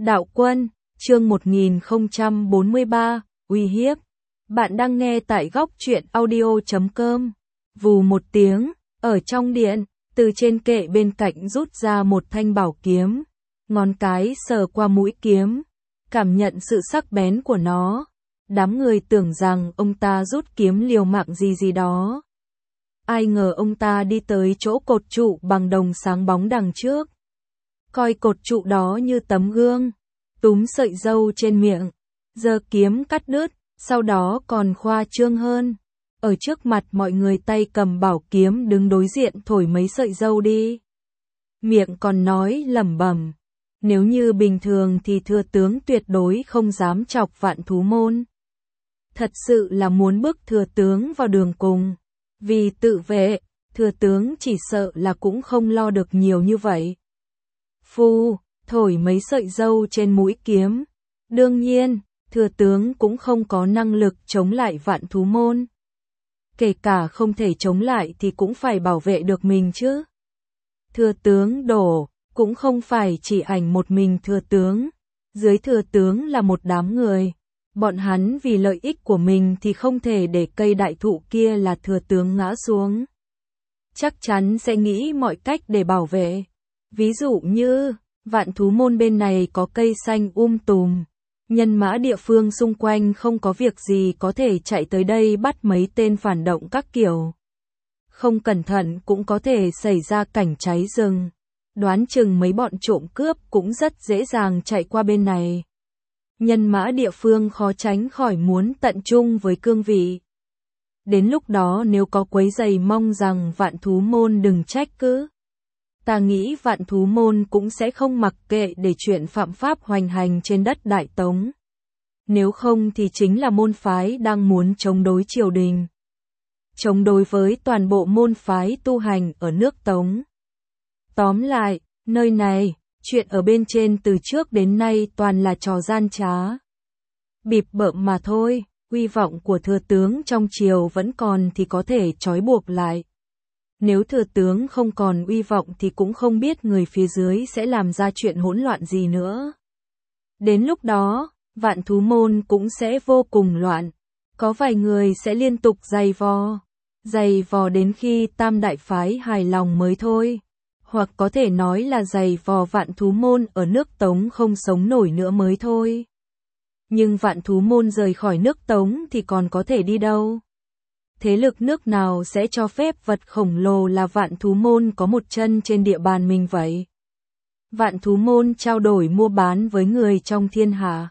Đạo Quân, chương 1043, uy hiếp. Bạn đang nghe tại góc truyện audio.com. Vù một tiếng, ở trong điện, từ trên kệ bên cạnh rút ra một thanh bảo kiếm, ngón cái sờ qua mũi kiếm, cảm nhận sự sắc bén của nó. Đám người tưởng rằng ông ta rút kiếm liều mạng gì đó. Ai ngờ ông ta đi tới chỗ cột trụ bằng đồng sáng bóng đằng trước. Coi cột trụ đó như tấm gương, túm sợi râu trên miệng, giơ kiếm cắt đứt, sau đó còn khoa trương hơn. Ở trước mặt mọi người tay cầm bảo kiếm đứng đối diện thổi mấy sợi râu đi. Miệng còn nói lẩm bẩm, nếu như bình thường thì thừa tướng tuyệt đối không dám chọc Vạn Thú Môn. Thật sự là muốn bức thừa tướng vào đường cùng. Vì tự vệ, thừa tướng chỉ sợ là cũng không lo được nhiều như vậy. Phu, thổi mấy sợi râu trên mũi kiếm. Đương nhiên, thừa tướng cũng không có năng lực chống lại Vạn Thú Môn. Kể cả không thể chống lại thì cũng phải bảo vệ được mình chứ. Thừa tướng đổ, cũng không phải chỉ ảnh một mình thừa tướng. Dưới thừa tướng là một đám người. Bọn hắn vì lợi ích của mình thì không thể để cây đại thụ kia là thừa tướng ngã xuống. Chắc chắn sẽ nghĩ mọi cách để bảo vệ. Ví dụ như, Vạn Thú Môn bên này có cây xanh tùm. Nhân mã địa phương xung quanh không có việc gì có thể chạy tới đây bắt mấy tên phản động các kiểu. Không cẩn thận cũng có thể xảy ra cảnh cháy rừng. Đoán chừng mấy bọn trộm cướp cũng rất dễ dàng chạy qua bên này. Nhân mã địa phương khó tránh khỏi muốn tận chung với cương vị. Đến lúc đó nếu có quấy rầy mong rằng Vạn Thú Môn đừng trách cứ. Ta nghĩ Vạn Thú Môn cũng sẽ không mặc kệ để chuyện phạm pháp hoành hành trên đất Đại Tống. Nếu không thì chính là môn phái đang muốn chống đối triều đình. Chống đối với toàn bộ môn phái tu hành ở nước Tống. Tóm lại, nơi này, chuyện ở bên trên từ trước đến nay toàn là trò gian trá. Bịp bợm mà thôi, uy vọng của thừa tướng trong triều vẫn còn thì có thể trói buộc lại. Nếu thừa tướng không còn uy vọng thì cũng không biết người phía dưới sẽ làm ra chuyện hỗn loạn gì nữa. Đến lúc đó, Vạn Thú Môn cũng sẽ vô cùng loạn. Có vài người sẽ liên tục giày vò đến khi Tam Đại Phái hài lòng mới thôi. Hoặc có thể nói là giày vò Vạn Thú Môn ở nước Tống không sống nổi nữa mới thôi. Nhưng Vạn Thú Môn rời khỏi nước Tống thì còn có thể đi đâu? Thế lực nước nào sẽ cho phép vật khổng lồ là Vạn Thú Môn có một chân trên địa bàn mình vậy? Vạn Thú Môn trao đổi mua bán với người trong thiên hạ.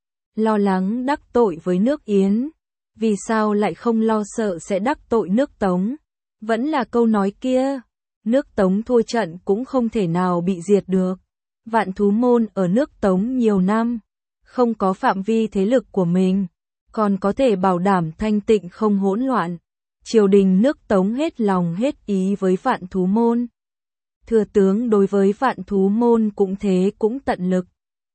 Lo lắng đắc tội với nước Yến. Vì sao lại không lo sợ sẽ đắc tội nước Tống? Vẫn là câu nói kia. Nước Tống thua trận cũng không thể nào bị diệt được. Vạn Thú Môn ở nước Tống nhiều năm. Không có phạm vi thế lực của mình. Còn có thể bảo đảm thanh tịnh không hỗn loạn. Triều đình nước Tống hết lòng hết ý với Vạn Thú Môn. Thừa tướng đối với Vạn Thú Môn cũng thế cũng tận lực.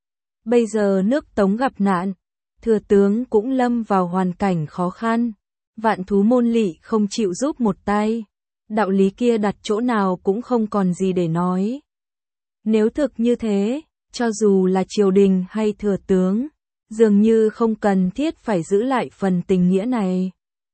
Bây giờ nước Tống gặp nạn. Thừa tướng cũng lâm vào hoàn cảnh khó khăn. Vạn Thú Môn lỵ không chịu giúp một tay. Đạo lý kia đặt chỗ nào cũng không còn gì để nói. Nếu thực như thế, cho dù là triều đình hay thừa tướng, dường như không cần thiết phải giữ lại phần tình nghĩa này.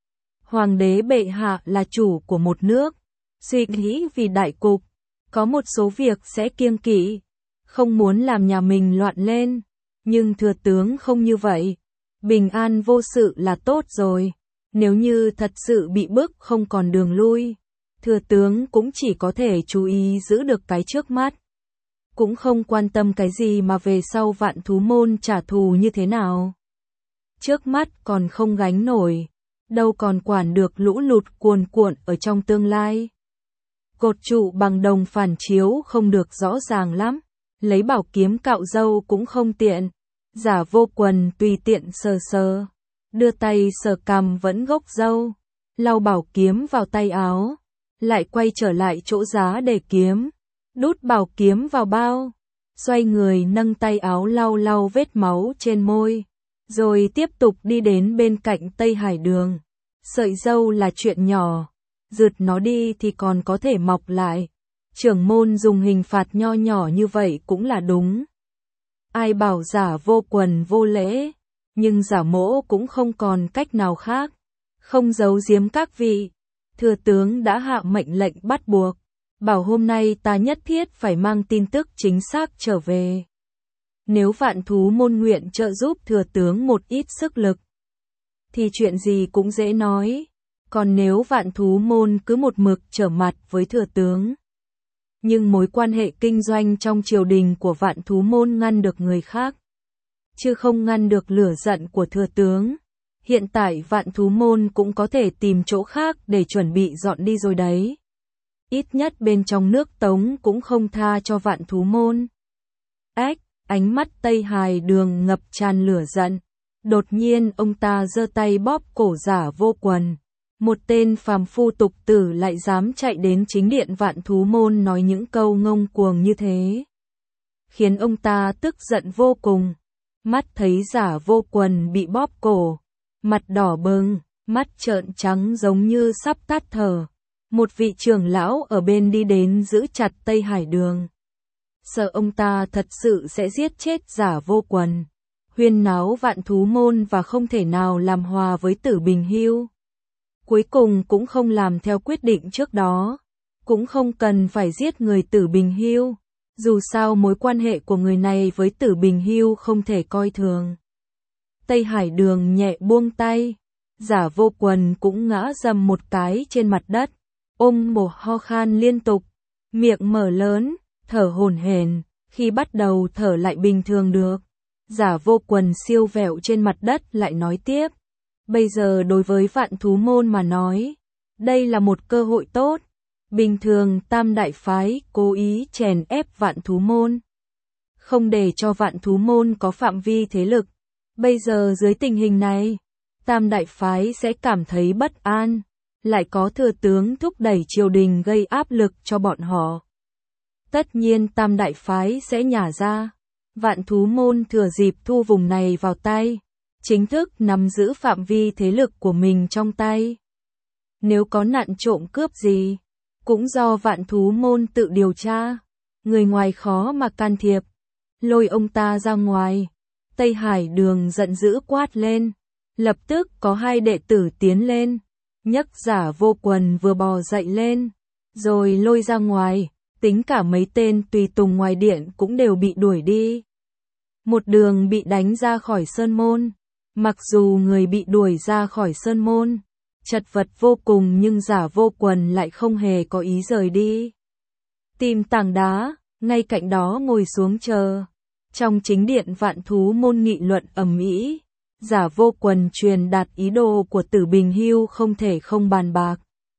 Hoàng đế bệ hạ là chủ của một nước, suy nghĩ vì đại cục, có một số việc sẽ kiêng kỵ, không muốn làm nhà mình loạn lên, nhưng thừa tướng không như vậy, bình an vô sự là tốt rồi, nếu như thật sự bị bức không còn đường lui, thừa tướng cũng chỉ có thể chú ý giữ được cái trước mắt. Cũng không quan tâm cái gì mà về sau Vạn Thú Môn trả thù như thế nào. Trước mắt còn không gánh nổi, đâu còn quản được lũ lụt cuồn cuộn ở trong tương lai. Cột trụ bằng đồng phản chiếu không được rõ ràng lắm, lấy bảo kiếm cạo râu cũng không tiện, giả vô quần tùy tiện sờ, đưa tay sờ cằm vẫn gốc râu, lau bảo kiếm vào tay áo, lại quay trở lại chỗ giá để kiếm. Đút bảo kiếm vào bao, xoay người nâng tay áo lau vết máu trên môi, rồi tiếp tục đi đến bên cạnh Tây Hải Đường. Sợi râu là chuyện nhỏ, rượt nó đi thì còn có thể mọc lại. Trưởng môn dùng hình phạt nho nhỏ như vậy cũng là đúng. Ai bảo Giả Vô Quần vô lễ, nhưng Giả Mỗ cũng không còn cách nào khác, không giấu giếm các vị. Thừa tướng đã hạ mệnh lệnh bắt buộc, bảo hôm nay ta nhất thiết phải mang tin tức chính xác trở về. Nếu Vạn Thú môn nguyện trợ giúp thừa tướng một ít sức lực, thì chuyện gì cũng dễ nói. Còn nếu Vạn Thú môn cứ một mực trở mặt với thừa tướng, nhưng mối quan hệ kinh doanh trong triều đình của Vạn Thú môn ngăn được người khác, chứ không ngăn được lửa giận của thừa tướng. Hiện tại Vạn Thú môn cũng có thể tìm chỗ khác để chuẩn bị dọn đi rồi đấy. Ít nhất bên trong nước Tống cũng không tha cho Vạn Thú môn. Ách, ánh mắt Tây Hải Đường ngập tràn lửa giận. Đột nhiên ông ta giơ tay bóp cổ Giả Vô Quần. Một tên phàm phu tục tử lại dám chạy đến chính điện Vạn Thú môn nói những câu ngông cuồng như thế, khiến ông ta tức giận vô cùng. Mắt thấy Giả Vô Quần bị bóp cổ, mặt đỏ bừng, mắt trợn trắng giống như sắp tắt thở. Một vị trưởng lão ở bên đi đến giữ chặt Tây Hải Đường, sợ ông ta thật sự sẽ giết chết Giả Vô Quần, huyên náo Vạn Thú môn và không thể nào làm hòa với Tử Bình Hưu. Cuối cùng cũng không làm theo quyết định trước đó, cũng không cần phải giết người Tử Bình Hưu, dù sao mối quan hệ của người này với Tử Bình Hưu không thể coi thường. Tây Hải Đường nhẹ buông tay, Giả Vô Quần cũng ngã dầm một cái trên mặt đất, ôm bổ ho khan liên tục, miệng mở lớn, thở hổn hển, khi bắt đầu thở lại bình thường được. Giả Vô Quần siêu vẹo trên mặt đất lại nói tiếp, bây giờ đối với Vạn Thú môn mà nói, đây là một cơ hội tốt. Bình thường Tam Đại Phái cố ý chèn ép Vạn Thú môn, không để cho Vạn Thú môn có phạm vi thế lực. Bây giờ dưới tình hình này, Tam Đại Phái sẽ cảm thấy bất an, lại có thừa tướng thúc đẩy triều đình gây áp lực cho bọn họ. Tất nhiên Tam Đại Phái sẽ nhả ra, Vạn Thú môn thừa dịp thu vùng này vào tay, chính thức nắm giữ phạm vi thế lực của mình trong tay. Nếu có nạn trộm cướp gì, cũng do Vạn Thú môn tự điều tra, người ngoài khó mà can thiệp. Lôi ông ta ra ngoài. Tây Hải Đường giận dữ quát lên, lập tức có hai đệ tử tiến lên, nhấc Giả Vô Quần vừa bò dậy lên, rồi lôi ra ngoài, tính cả mấy tên tùy tùng ngoài điện cũng đều bị đuổi đi. Một đường bị đánh ra khỏi sơn môn, mặc dù người bị đuổi ra khỏi sơn môn, chật vật vô cùng nhưng Giả Vô Quần lại không hề có ý rời đi. Tìm tảng đá, ngay cạnh đó ngồi xuống chờ. Trong chính điện Vạn Thú môn nghị luận ầm ĩ, Giả Vô Quần truyền đạt ý đồ của Tử Bình Hưu không thể không bàn bạc.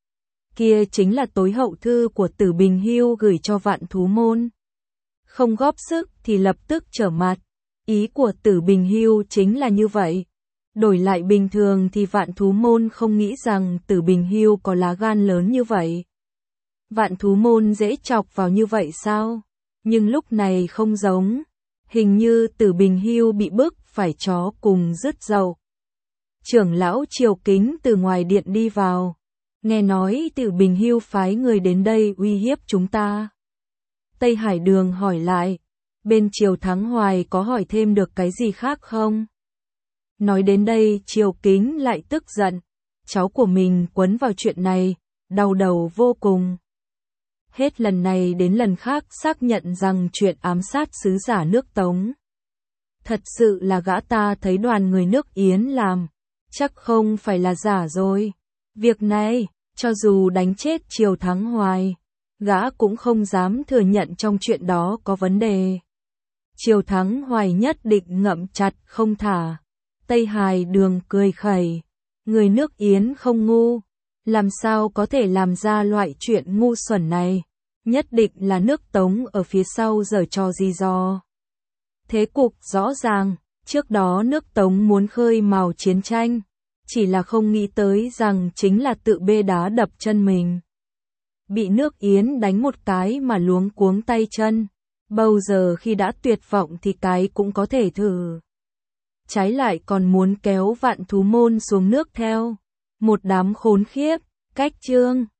Kia chính là tối hậu thư của Tử Bình Hưu gửi cho Vạn Thú môn. Không góp sức thì lập tức trở mặt. Ý của Tử Bình Hưu chính là như vậy. Đổi lại bình thường thì Vạn Thú môn không nghĩ rằng Tử Bình Hưu có lá gan lớn như vậy. Vạn Thú môn dễ chọc vào như vậy sao? Nhưng lúc này không giống. Hình như Tử Bình Hưu bị bức phải chó cùng rứt dậu. Trưởng lão Triều Kính từ ngoài điện đi vào. Nghe nói Tử Bình Hưu phái người đến đây uy hiếp chúng ta. Tây Hải Đường hỏi lại, bên Triều Thắng Hoài có hỏi thêm được cái gì khác không? Nói đến đây Triều Kính lại tức giận, cháu của mình quấn vào chuyện này, đau đầu vô cùng. Hết lần này đến lần khác xác nhận rằng chuyện ám sát sứ giả nước Tống. Thật sự là gã ta thấy đoàn người nước Yến làm, chắc không phải là giả rồi. Việc này, cho dù đánh chết Triều Thắng Hoài, gã cũng không dám thừa nhận trong chuyện đó có vấn đề. Triều Thắng Hoài nhất định ngậm chặt không thả. Tây Hải Đường cười khẩy, người nước Yến không ngu, làm sao có thể làm ra loại chuyện ngu xuẩn này, nhất định là nước Tống ở phía sau giở trò gì do. Thế cục rõ ràng, trước đó nước Tống muốn khơi mào chiến tranh, chỉ là không nghĩ tới rằng chính là tự bê đá đập chân mình. Bị nước Yến đánh một cái mà luống cuống tay chân, bao giờ khi đã tuyệt vọng thì cái cũng có thể thử. Trái lại còn muốn kéo Vạn Thú môn xuống nước theo. Một đám khốn khiếp, cách chương.